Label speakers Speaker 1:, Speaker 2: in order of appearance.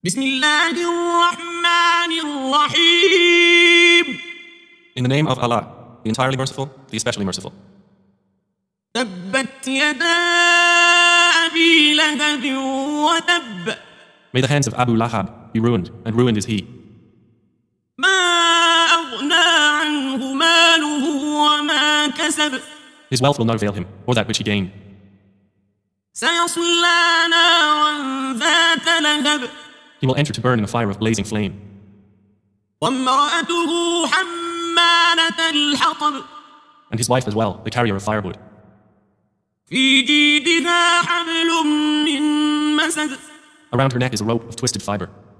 Speaker 1: بسم الله الرحمن الرحيم.
Speaker 2: In the name of Allah, the entirely merciful, the especially merciful.
Speaker 1: تبت يدا أبي لهب وتب.
Speaker 2: May the hands of Abu Lahab be ruined, and ruined is he.
Speaker 1: ما أغنى عنه ماله وما كسب.
Speaker 2: His wealth will not avail him, or that which he gained.
Speaker 1: سيصلى نارا ذات لهب.
Speaker 2: He will enter to burn in a fire of blazing flame.
Speaker 1: وامرأته حمالة الحطب.
Speaker 2: And his wife as well, the carrier of firewood.
Speaker 1: في جيدها حبل من مسد.
Speaker 2: Around her neck is a rope of twisted fiber.